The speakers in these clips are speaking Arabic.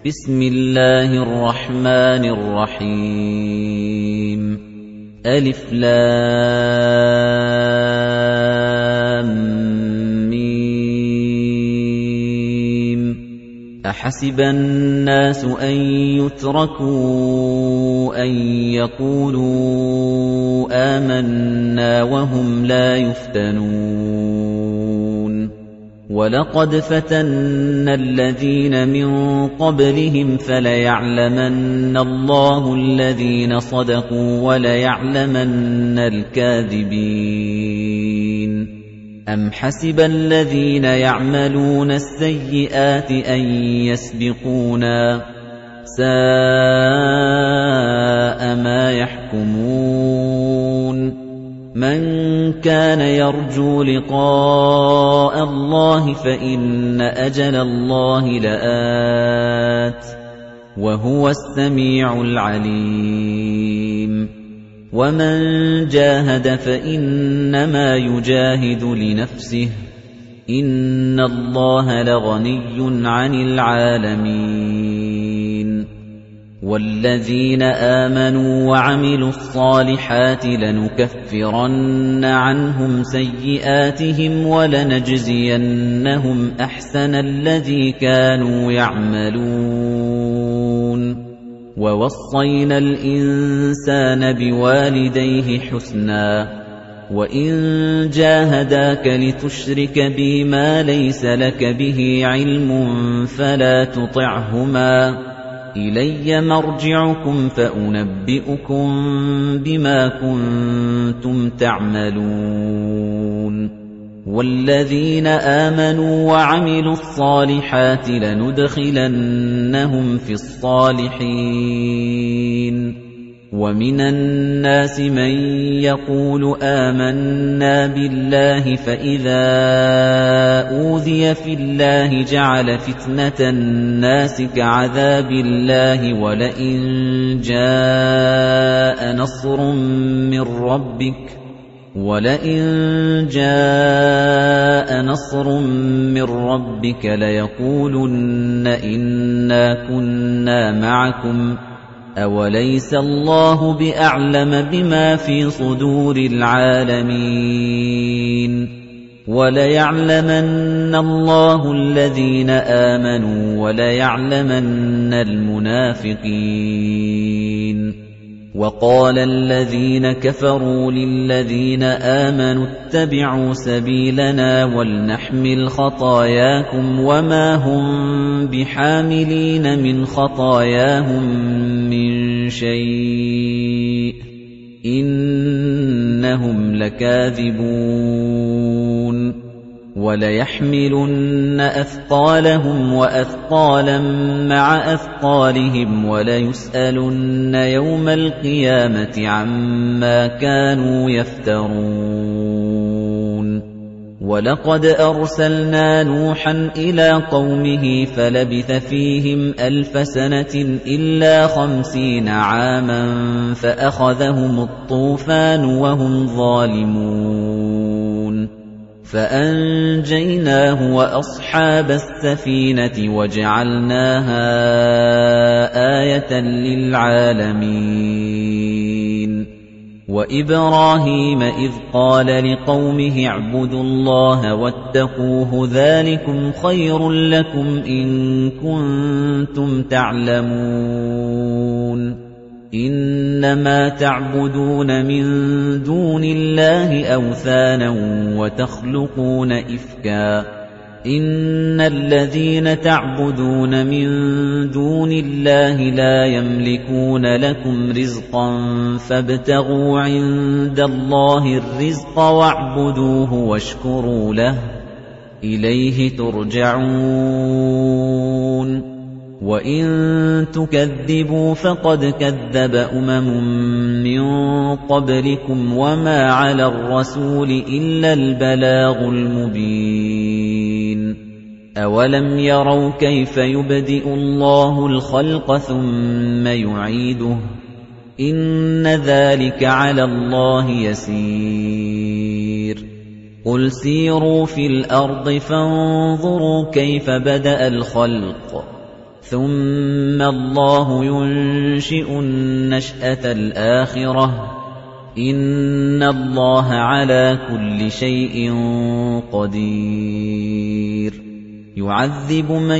بسم الله الرحمن الرحيم ألف لام ميم أحسب الناس أن يتركوا أن يقولوا آمنا وهم لا يفتنون وَلَقَدْ فَتَنَّا الَّذِينَ مِن قَبْلِهِمْ فَلَيَعْلَمَنَّ اللَّهُ الَّذِينَ صَدَقُوا وَلَيَعْلَمَنَّ الْكَاذِبِينَ أَمْ حَسِبَ الَّذِينَ يَعْمَلُونَ السَّيِّئَاتِ أَن يَسْبِقُونَا سَاءَ مَا يَحْكُمُونَ مَنْ كَانَ يَرْجُو لِقَاءَ اللَّهِ فَإِنَّ أَجَلَ اللَّهِ لَآتٍ وَهُوَ السَّمِيعُ الْعَلِيمُ وَمَنْ جَاهَدَ فَإِنَّمَا يُجَاهِدُ لِنَفْسِهِ إِنَّ اللَّهَ لَغَنِيٌّ عَنِ الْعَالَمِينَ وَالَّذِينَ آمَنُوا وَعَمِلُوا الصَّالِحَاتِ لَنُكَفِّرَنَّ عَنْهُمْ سَيِّئَاتِهِمْ وَلَنَجْزِيَنَّهُمْ أَحْسَنَ الَّذِي كَانُوا يَعْمَلُونَ وَوَصَّيْنَا الْإِنسَانَ بِوَالِدَيْهِ حُسْنًا وَإِن جَاهَدَاكَ لِتُشْرِكَ بِي مَا لَيْسَ لَكَ بِهِ عِلْمٌ فَلَا تُطِعْهُمَا إِلَيَّ مَرْجِعُكُمْ فَأُنَبِّئُكُم بِمَا كُنتُمْ تَعْمَلُونَ وَالَّذِينَ آمَنُوا وَعَمِلُوا الصَّالِحَاتِ لَنُدْخِلَنَّهُمْ فِي الصَّالِحِينَ وَمِنَ النَّاسِ مَن يَقُولُ آمَنَّا بِاللَّهِ فَإِذَا أُوذِيَ فِي اللَّهِ جَعَلَ فِتْنَةَ النَّاسِ كَعَذَابِ اللَّهِ وَلَئِن جَاءَ نَصْرٌ مِّن رَّبِّكَ لَيَقُولُنَّ إِنَّا كُنَّا مَعَكُمْ أَوَلَيْسَ اللَّهُ بِأَعْلَمَ بِمَا فِي صُدُورِ الْعَالَمِينَ وَلَيَعْلَمَنَّ اللَّهُ الَّذِينَ آمَنُوا وَلَيَعْلَمَنَّ الْمُنَافِقِينَ وَقَالَ الَّذِينَ كَفَرُوا لِلَّذِينَ آمَنُوا اتَّبِعُوا سَبِيلَنَا وَلْنَحْمِلْ خَطَايَاكُمْ وَمَا هُمْ بِحَامِلِينَ مِنْ خَطَايَاهُمْ مِنْ شَيْءٍ إِنَّهُمْ لَكَاذِبُونَ وَلَيَحْمِلُنَّ أَثْقَالَهُمْ وَأَثْقَالًا مَّعَ أَثْقَالِهِمْ وَلَيُسْأَلُنَّ يَوْمَ الْقِيَامَةِ عَمَّا كَانُوا يَفْتَرُونَ وَلَقَدْ أَرْسَلْنَا نُوحًا إِلَىٰ قَوْمِهِ فَلَبِثَ فِيهِمْ أَلْفَ سَنَةٍ إِلَّا 50 عَامًا فَأَخَذَهُمُ الطُّوفَانُ وَهُمْ ظَالِمُونَ فَأَنجَيْنَاهُ وَأَصْحَابَ السَّفِينَةِ وَجَعَلْنَاهَا آيَةً لِّلْعَالَمِينَ وَإِبْرَاهِيمَ إِذْ قَالَ لِقَوْمِهِ اعْبُدُوا اللَّهَ وَاتَّقُوهُ ذَٰلِكُمْ خَيْرٌ لَّكُمْ إِن كُنتُمْ تَعْلَمُونَ إِنَّمَا تَعْبُدُونَ مِن دُونِ اللَّهِ أَوْثَانًا وَتَخْلُقُونَ إِفْكًا إِنَّ الَّذِينَ تَعْبُدُونَ مِن دُونِ اللَّهِ لَا يَمْلِكُونَ لَكُمْ رِزْقًا فَابْتَغُوا عِندَ اللَّهِ الرِّزْقَ وَاعْبُدُوهُ وَاشْكُرُوا لَهُ إِلَيْهِ تُرْجَعُونَ وَإِن تُكَذِّبُوا فَقَدْ كَذَّبَ مِن قَبْلِكُمْ وَمَا عَلَى الرَّسُولِ إِلَّا الْبَلَاغُ الْمُبِينُ أَوَلَمْ يَرَوْا كَيْفَ يُبْدِئُ اللَّهُ الْخَلْقَ ثُمَّ يُعِيدُهُ إِنَّ ذَلِكَ عَلَى اللَّهِ يَسِيرٌ قُلْ سِيرُوا فِي الْأَرْضِ فَانظُرُوا كَيْفَ بَدَأَ الْخَلْقَ ثُمَّ اللَّهُ يُنشِئُ النَّشْأَةَ الْآخِرَةَ إِنَّ اللَّهَ عَلَى كُلِّ شَيْءٍ قَدِيرٌ يُعَذِّبُ مَن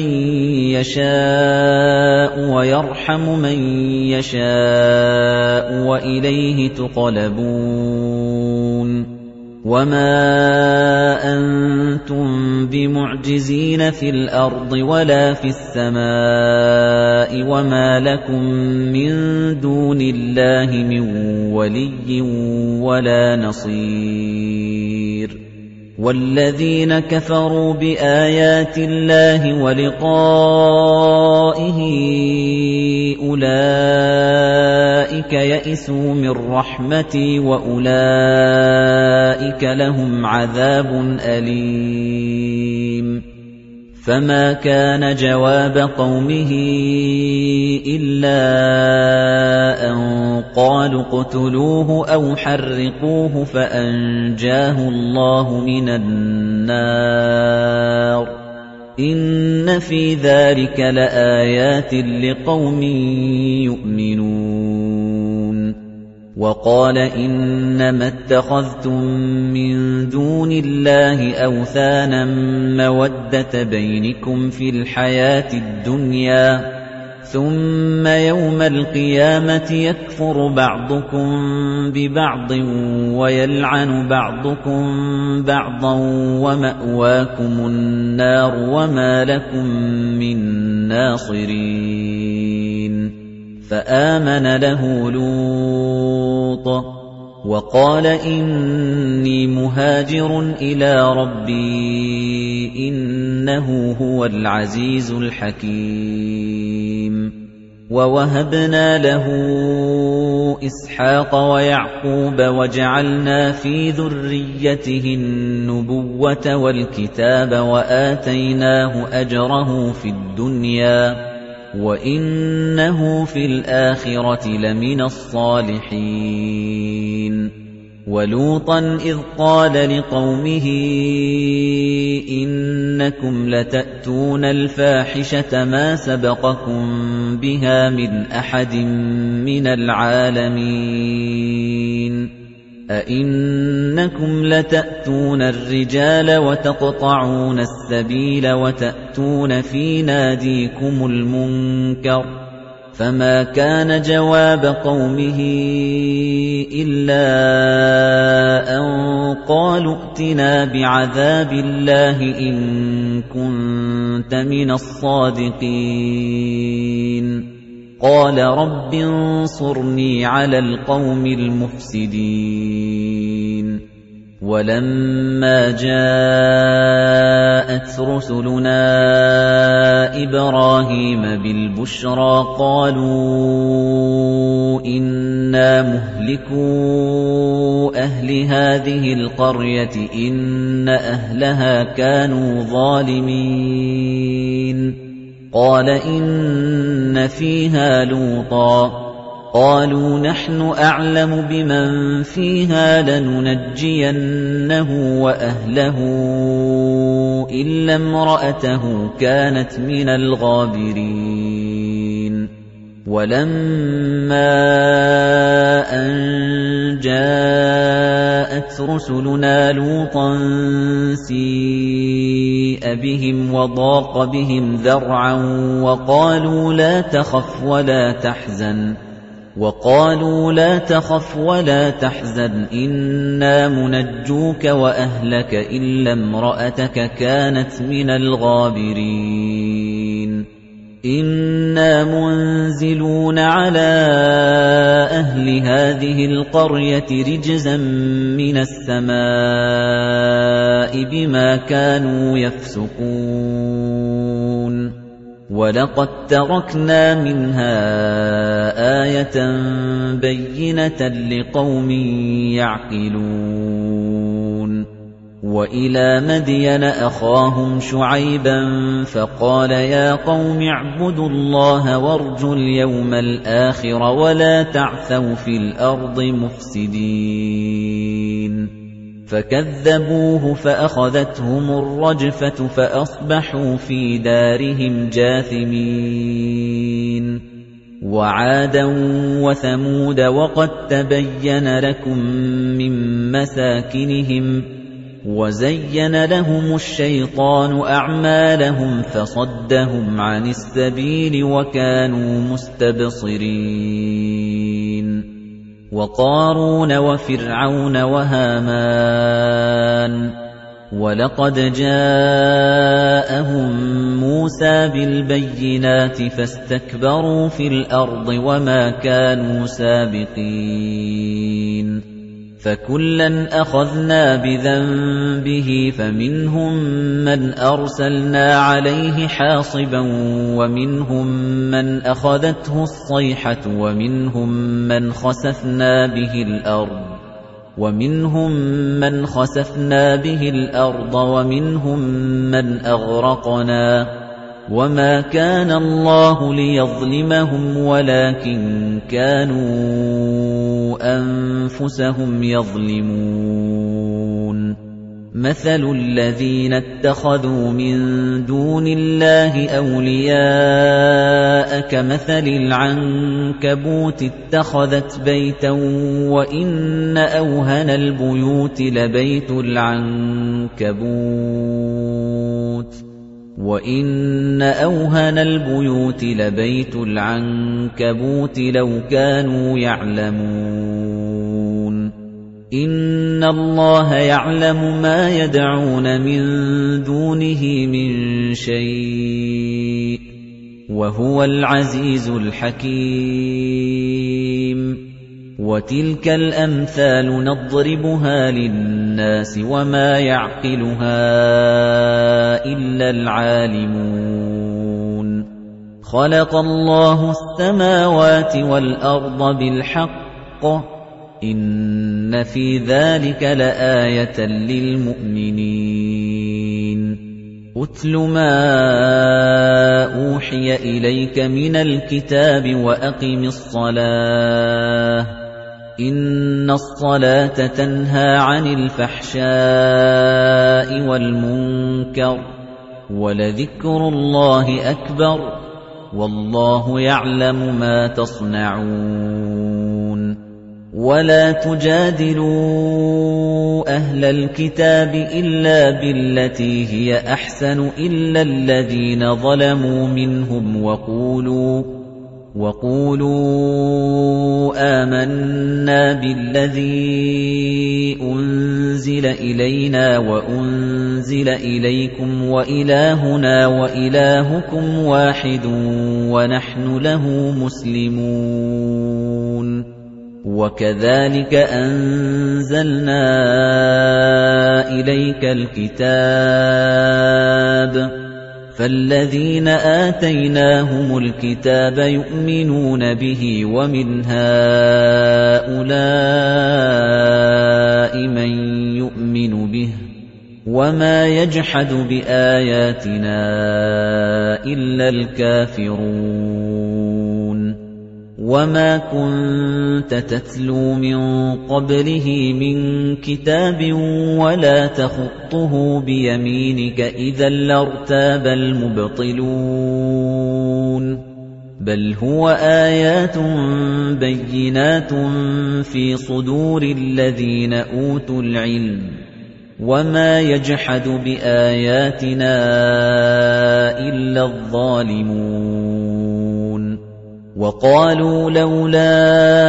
يَشَاءُ وَيَرْحَمُ مَن يَشَاءُ وَإِلَيْهِ تُقْلَبُونَ وَمَا أَنتُم بِمُعْجِزِينَ فِي الْأَرْضِ وَلَا فِي السَّمَاءِ وَمَا لَكُم مِّن دُونِ اللَّهِ مِن وَلِيٍّ وَلَا نَصِيرٍ وَالَّذِينَ كَفَرُوا بِآيَاتِ اللَّهِ وَلِقَائِهِ أُولَئِكَ يَئِسُوا مِن رَّحْمَتِي وَأُولَئِكَ لَهُمْ عَذَابٌ أَلِيمٌ فَمَا كَانَ جَوَابَ قَوْمِهِ إِلَّا أَن قَالُوا اقْتُلُوهُ أَوْ حَرِّقُوهُ فَأَنجَاهُ اللَّهُ مِنَ النَّارِ إِنَّ فِي ذَلِكَ لَآيَاتٍ لِقَوْمٍ يُؤْمِنُونَ وَقَالَ إِنَّمَا اتَّخَذْتُم مِّن دُونِ اللَّهِ أَوْثَانًا مَّوَدَّةَ بَيْنِكُمْ فِي الْحَيَاةِ الدُّنْيَا ثُمَّ يَوْمَ الْقِيَامَةِ يَكْفُرُ بَعْضُكُم بِبَعْضٍ وَيَلْعَنُ بَعْضُكُم بَعْضًا وَمَأْوَاكُمُ النَّارُ وَمَا لَكُم مِّن نَّاصِرِينَ فَآمَنَ لَهُ لُوطٌ وَقَالَ إِنِّي مُهَاجِرٌ إِلَىٰ رَبِّي إِنَّهُ هُوَ الْعَزِيزُ الْحَكِيمُ وَوَهَبْنَا لَهُ إِسْحَاقَ وَيَعْقُوبَ وَجَعَلْنَا فِي ذُرِّيَّتِهِ النُّبُوَّةَ وَالْكِتَابَ وَآتَيْنَاهُ أَجْرَهُ فِي الدُّنْيَا وَإِنَّهُ فِي الْآخِرَةِ لَمِنَ الصَّالِحِينَ وَلُوطًا إِذْ قَالَ لِقَوْمِهِ إِنَّكُمْ لَتَأْتُونَ الْفَاحِشَةَ مَا سَبَقَكُم بِهَا مِنْ أَحَدٍ مِّنَ الْعَالَمِينَ أَئِنَّكُمْ لَتَأْتُونَ الرِّجَالَ وَتَقْطَعُونَ السَّبِيلَ وَتَأْتُونَ فِي نَادِيكُمُ الْمُنكَرَ فَمَا كَانَ جَوَابَ قَوْمِهِ إِلَّا أَن قَالُوا ائْتِنَا بِعَذَابِ اللَّهِ إِن كُنتَ مِنَ الصَّادِقِينَ قَالَ رَبِّ انصُرْنِي عَلَى الْقَوْمِ الْمُفْسِدِينَ وَلَمَّا جَاءَتْ رُسُلُنَا إِبْرَاهِيمَ بِالْبُشْرَىٰ قَالُوا إِنَّا مُهْلِكُو أَهْلِ هَٰذِهِ الْقَرْيَةِ إِنَّ أَهْلَهَا كَانُوا ظَالِمِينَ قَالَ إِنَّ فِيهَا لُوطًا قَالُوا نَحْنُ أَعْلَمُ بِمَن فِيهَا لَنُنَجِّيَنَّهُ وَأَهْلَهُ إِلَّا امْرَأَتَهُ كَانَتْ مِنَ الْغَابِرِينَ وَلَمَّا أَن جَاءَتْ رُسُلُنَا لُوطًا سِيءَ بِهِمْ وَضَاقَ بِهِمْ ذَرْعًا وَقَالُوا لَا تَخَفْ وَلَا تَحْزَنْ إِنَّا مُنَجُّوكَ وَأَهْلَكَ إِلَّا امْرَأَتَكَ كَانَتْ مِنَ الْغَابِرِينَ إِنَّا مُنزِلُونَ عَلَىٰ أَهْلِ هَٰذِهِ الْقَرْيَةِ رِجْزًا مِّنَ السَّمَاءِ بِمَا كَانُوا يَفْسُقُونَ وَلَقَدْ تَرَكْنَا مِنْهَا آيَةً بَيِّنَةً لِقَوْمٍ يَعْقِلُونَ وَإِلَىٰ مَدْيَنَ أَخَاهُمْ شُعَيْبًا فَقَالَ يَا قَوْمِ اعْبُدُوا اللَّهَ وَارْجُوا الْيَوْمَ الْآخِرَ وَلَا تَعْثَوْا فِي الْأَرْضِ مُفْسِدِينَ فكذبوه فأخذتهم الرجفة فأصبحوا في دارهم جاثمين وعادا وثمود وقد تبين لكم من مساكنهم وزين لهم الشيطان أعمالهم فصدهم عن السبيل وكانوا مستبصرين وقارون وفرعون وهامان ولقد جاءهم موسى بالبينات فاستكبروا في الأرض وما كانوا سابقين فكلا أخذنا بذنبه فمنهم من أرسلنا عليه حاصبا ومنهم من أخذته الصيحة ومنهم من خسفنا به الأرض ومنهم من أغرقنا وما كان الله ليظلمهم ولكن كانوا أنفسهم يظلمون مثل الذين اتخذوا من دون الله أولياء كمثل العنكبوت اتخذت بيتا وإن أوهن البيوت لبيت العنكبوت لو كانوا يعلمون إن الله يعلم ما يدعون من دونه من شيء وهو العزيز الحكيم وتلك الأمثال نضربها للناس وما يعقلها إلا العالمون خلق الله السماوات والأرض بالحق إن في ذلك لآية للمؤمنين أتل ما أوحي إليك من الكتاب وأقم الصلاة إن الصلاة تنهى عن الفحشاء والمنكر ولذكر الله أكبر والله يعلم ما تصنعون ولا تجادلوا أهل الكتاب إلا بالتي هي أحسن إلا الذين ظلموا منهم وقولوا آمنا بالذي أنزل إلينا وأنزل إليكم وإلهنا وإلهكم واحد ونحن له مسلمون وكذلك أنزلنا إليك الكتاب فالذين آتيناهم الكتاب يؤمنون به ومن هؤلاء من يؤمن به وما يجحد بآياتنا إلا الكافرون وما كنت تتلو من قبله من كتاب ولا تخطه بيمينك إذا لارتاب المبطلون بل هو آيات بينات في صدور الذين أوتوا العلم وما يجحد بآياتنا إلا الظالمون وقالوا لولا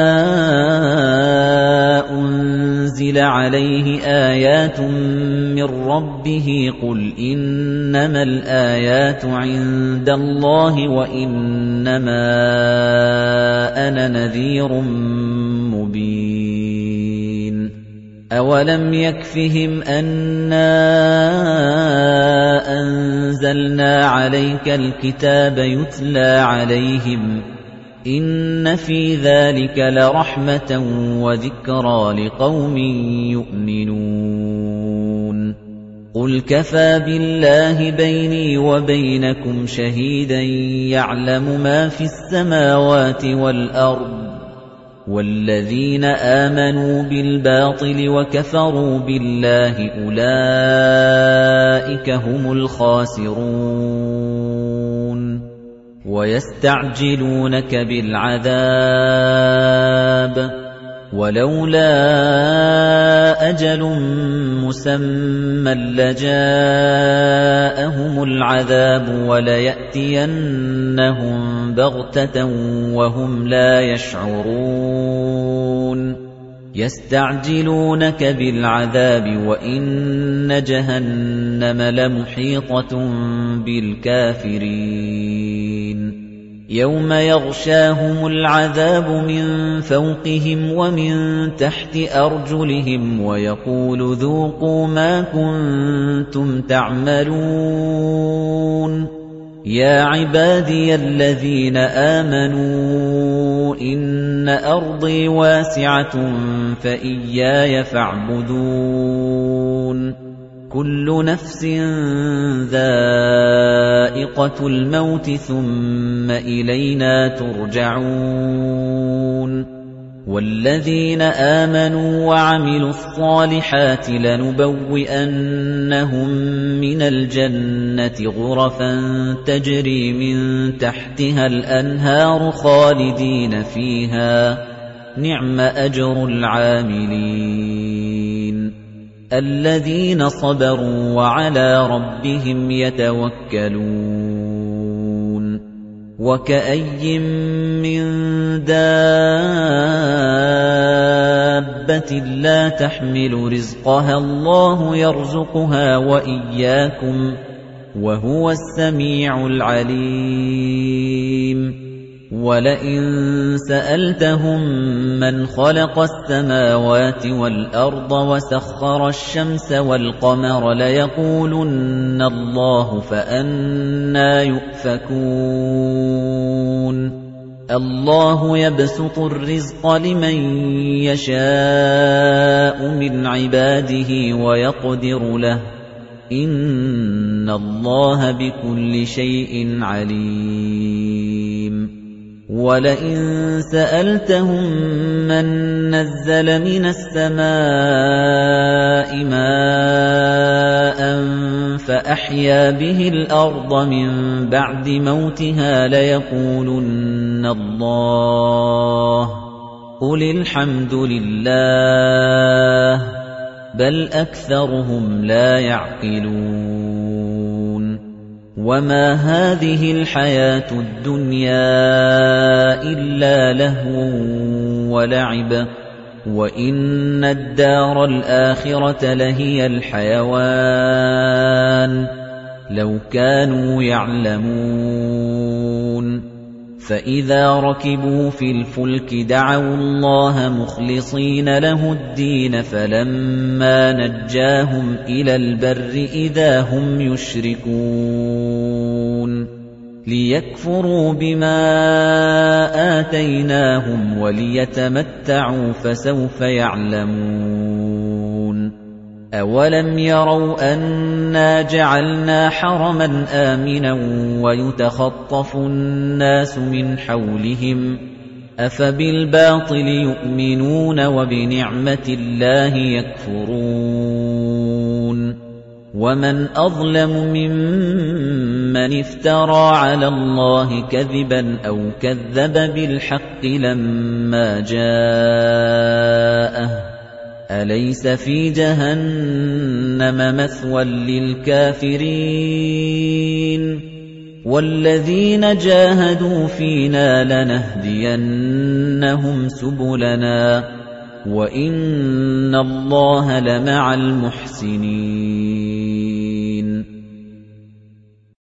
أنزل عليه آيات من ربه قل إنما الآيات عند الله وإنما أنا نذير مبين أولم يكفهم أنا أنزلنا عليك الكتاب يتلى عليهم إن في ذلك لرحمة وذكرى لقوم يؤمنون قل كفى بالله بيني وبينكم شهيدا يعلم ما في السماوات والأرض وَالَّذِينَ آمَنُوا بِالْبَاطِلِ وَكَفَرُوا بِاللَّهِ أُولَئِكَ هُمُ الْخَاسِرُونَ وَيَسْتَعْجِلُونَكَ بِالْعَذَابِ وَلَوْلَا أَجَلٌ مُّسَمًّى لَّجَاءَهُمُ الْعَذَابُ وَلَيَأْتِيَنَّهُم بَغْتَةً وَهُمْ لَا يَشْعُرُونَ يَسْتَعْجِلُونَكَ بِالْعَذَابِ وَإِنَّ جَهَنَّمَ لَمُحِيطَةٌ بِالْكَافِرِينَ يَوْمَ يَغْشَاهُمُ الْعَذَابُ مِنْ فَوْقِهِمْ وَمِنْ تَحْتِ أَرْجُلِهِمْ وَيَقُولُ ذُوقُوا مَا كُنتُمْ تَعْمَلُونَ يَا عِبَادِيَ الَّذِينَ آمَنُوا إِنَّ أَرْضِي وَاسِعَةٌ فَإِيَّايَ فَاعْبُدُونِ كُلُّ نَفْسٍ ذَائِقَةُ الْمَوْتِ ثُمَّ إِلَيْنَا تُرْجَعُونَ وَالَّذِينَ آمَنُوا وَعَمِلُوا الصَّالِحَاتِ لَنُبَوِّئَنَّهُم مِّنَ الْجَنَّةِ غُرَفًا تَجْرِي مِن تَحْتِهَا الْأَنْهَارُ خَالِدِينَ فِيهَا نِعْمَ أَجْرُ الْعَامِلِينَ الَّذِينَ صَبَرُوا وَعَلَىٰ رَبِّهِمْ يَتَوَكَّلُونَ وَكَأَيِّن مِّن دَابَّةٍ لَّا تَحْمِلُ رِزْقَهَا اللَّهُ يَرْزُقُهَا وَإِيَّاكُمْ وَهُوَ السَّمِيعُ الْعَلِيمُ وَلَئِن سَأَلْتَهُم مَّنْ خَلَقَ السَّمَاوَاتِ وَالْأَرْضَ وَسَخَّرَ الشَّمْسَ وَالْقَمَرَ لَيَقُولُنَّ اللَّهُ فَأَنَّىٰ يُؤْفَكُونَ اللَّهُ يَبْسُطُ الرِّزْقَ لِمَن يَشَاءُ مِنْ عِبَادِهِ وَيَقْدِرُ لَهُ إِنَّ اللَّهَ بِكُلِّ شَيْءٍ عَلِيمٌ وَلَئِن سَأَلْتَهُم مَّن نَّزَّلَ مِنَ السَّمَاءِ مَاءً فَأَحْيَا بِهِ الْأَرْضَ مِن بَعْدِ مَوْتِهَا لَيَقُولُنَّ اللَّهُ قُلِ الْحَمْدُ لِلَّهِ بَلْ أَكْثَرُهُمْ لَا يَعْقِلُونَ وَمَا هَٰذِهِ الْحَيَاةُ الدُّنْيَا إِلَّا لَهْوٌ وَلَعِبٌ وَإِنَّ الدَّارَ الْآخِرَةَ لَهِيَ الْحَيَوَانُ لَوْ كَانُوا يَعْلَمُونَ فَإِذَا رَكِبُوا فِي الْفُلْكِ دَعَوُا اللَّهَ مُخْلِصِينَ لَهُ الدِّينَ فَلَمَّا نَجَّاهُمْ إِلَى الْبَرِّ إِذَا هُمْ يُشْرِكُونَ لِيَكْفُرُوا بِمَا آتَيْنَاهُمْ وَلِيَتَمَتَّعُوا فَسَوْفَ يَعْلَمُونَ أَوَلَمْ يَرَوْا أَنَّا جَعَلْنَا حَرَمًا آمِنًا وَيُتَخَطَّفُ النَّاسُ مِنْ حَوْلِهِمْ أَفَبِالْبَاطِلِ يُؤْمِنُونَ وَبِنِعْمَةِ اللَّهِ يَكْفُرُونَ وَمَنْ أَظْلَمُ مِمَّنِ افْتَرَىٰ عَلَى اللَّهِ كَذِبًا أَوْ كَذَّبَ بِالْحَقِّ لَمَّا جَاءَهُ أَلَيْسَ فِي جَهَنَّمَ مَثْوًى لِّلْكَافِرِينَ وَالَّذِينَ جَاهَدُوا فِينَا لَنَهْدِيَنَّهُمْ سُبُلَنَا وَإِنَّ اللَّهَ لَمَعَ الْمُحْسِنِينَ